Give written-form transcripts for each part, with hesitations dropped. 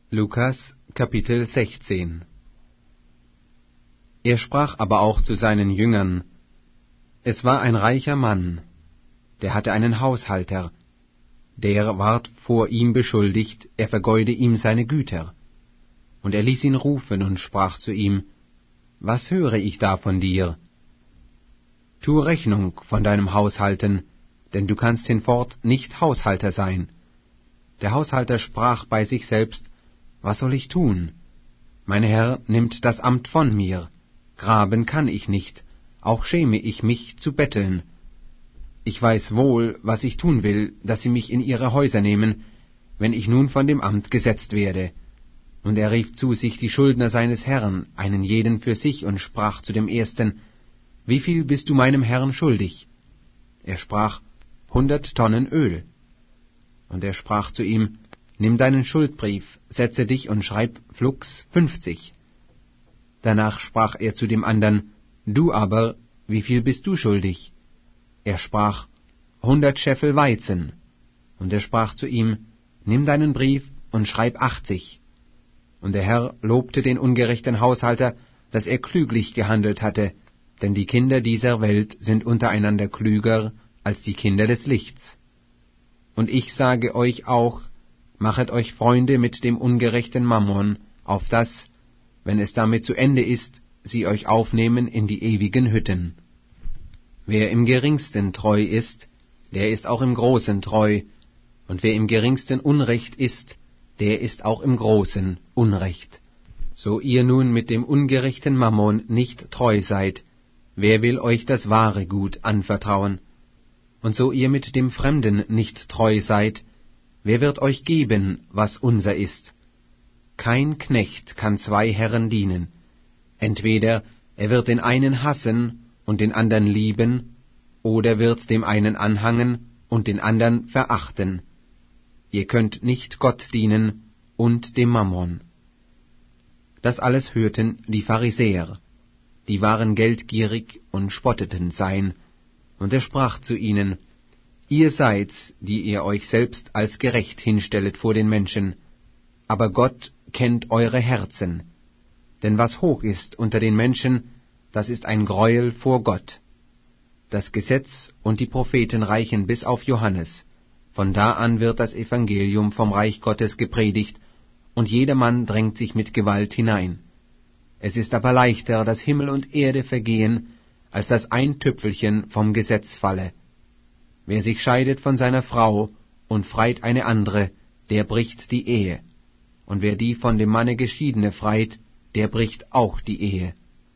Lukas, Kapitel 16. Er sprach aber auch zu seinen Jüngern: Es war ein reicher Mann, der hatte einen Haushalter, der ward vor ihm beschuldigt, er vergeude ihm seine Güter. Und er ließ ihn rufen und sprach zu ihm: Was höre ich da von dir? Tu Rechnung von deinem Haushalten, denn du kannst hinfort nicht Haushalter sein. Der Haushalter sprach bei sich selbst: Was soll ich tun? Mein Herr nimmt das Amt von mir. Graben kann ich nicht, auch schäme ich mich zu betteln. Ich weiß wohl, was ich tun will, dass sie mich in ihre Häuser nehmen, wenn ich nun von dem Amt gesetzt werde. Und er rief zu sich die Schuldner seines Herrn, einen jeden für sich, und sprach zu dem ersten: Wie viel bist du meinem Herrn schuldig? Er sprach: 100 Tonnen Öl. Und er sprach zu ihm: Nimm deinen Schuldbrief, setze dich und schreib flugs 50. Danach sprach er zu dem andern: Du aber, wie viel bist du schuldig? Er sprach: 100 Scheffel Weizen. Und er sprach zu ihm: Nimm deinen Brief und schreib 80. Und der Herr lobte den ungerechten Haushalter, dass er klüglich gehandelt hatte, denn die Kinder dieser Welt sind untereinander klüger als die Kinder des Lichts. Und ich sage euch auch, machet euch Freunde mit dem ungerechten Mammon, auf dass, wenn es damit zu Ende ist, sie euch aufnehmen in die ewigen Hütten. Wer im Geringsten treu ist, der ist auch im Großen treu, und wer im Geringsten Unrecht ist, der ist auch im Großen Unrecht. So ihr nun mit dem ungerechten Mammon nicht treu seid, wer will euch das wahre Gut anvertrauen? Und so ihr mit dem Fremden nicht treu seid, wer wird euch geben, was unser ist? Kein Knecht kann 2 Herren dienen. Entweder er wird den einen hassen und den andern lieben, oder wird dem einen anhangen und den andern verachten. Ihr könnt nicht Gott dienen und dem Mammon. Das alles hörten die Pharisäer, die waren geldgierig und spotteten sein, und er sprach zu ihnen: Ihr seid's, die ihr euch selbst als gerecht hinstellet vor den Menschen, aber Gott kennt eure Herzen. Denn was hoch ist unter den Menschen, das ist ein Greuel vor Gott. Das Gesetz und die Propheten reichen bis auf Johannes. Von da an wird das Evangelium vom Reich Gottes gepredigt, und jedermann drängt sich mit Gewalt hinein. Es ist aber leichter, dass Himmel und Erde vergehen, als dass ein Tüpfelchen vom Gesetz falle. Wer sich scheidet von seiner Frau und freit eine andere, der bricht die Ehe. Und wer die von dem Manne Geschiedene freit, der bricht auch die Ehe.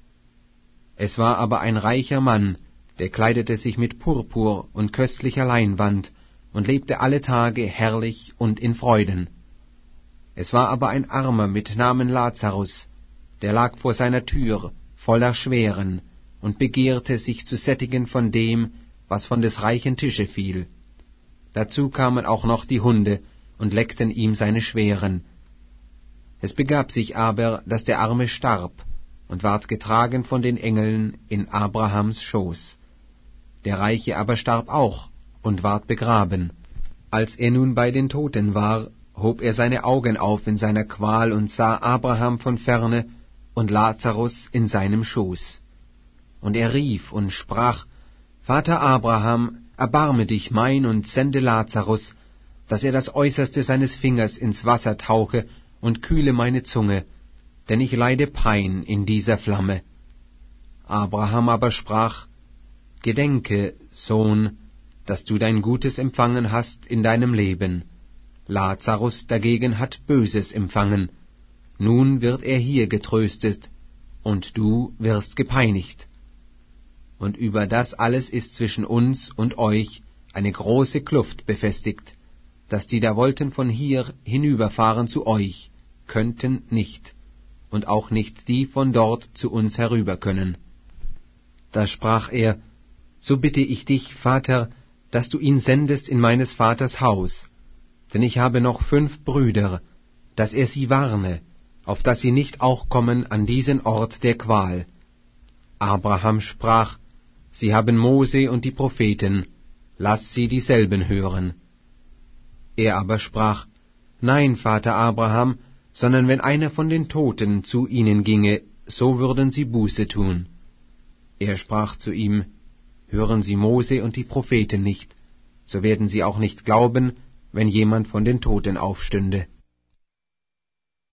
Es war aber ein reicher Mann, der kleidete sich mit Purpur und köstlicher Leinwand und lebte alle Tage herrlich und in Freuden. Es war aber ein Armer mit Namen Lazarus, der lag vor seiner Tür, voller Schweren, und begehrte, sich zu sättigen von dem, was von des reichen Tische fiel. Dazu kamen auch noch die Hunde und leckten ihm seine Schweren. Es begab sich aber, dass der Arme starb und ward getragen von den Engeln in Abrahams Schoß. Der Reiche aber starb auch und ward begraben. Als er nun bei den Toten war, hob er seine Augen auf in seiner Qual und sah Abraham von ferne und Lazarus in seinem Schoß. Und er rief und sprach: Vater Abraham, erbarme dich mein und sende Lazarus, dass er das Äußerste seines Fingers ins Wasser tauche und kühle meine Zunge, denn ich leide Pein in dieser Flamme. Abraham aber sprach: Gedenke, Sohn, dass du dein Gutes empfangen hast in deinem Leben. Lazarus dagegen hat Böses empfangen. Nun wird er hier getröstet, und du wirst gepeinigt. Und über das alles ist zwischen uns und euch eine große Kluft befestigt, dass die da wollten von hier hinüberfahren zu euch, könnten nicht, und auch nicht die von dort zu uns herüber können. Da sprach er: So bitte ich dich, Vater, dass du ihn sendest in meines Vaters Haus, denn ich habe noch 5 Brüder, dass er sie warne, auf dass sie nicht auch kommen an diesen Ort der Qual. Abraham sprach: Sie haben Mose und die Propheten, lasst sie dieselben hören. Er aber sprach: Nein, Vater Abraham, sondern wenn einer von den Toten zu ihnen ginge, so würden sie Buße tun. Er sprach zu ihm, Hören Sie Mose und die Propheten nicht, so werden sie auch nicht glauben, wenn jemand von den Toten aufstünde.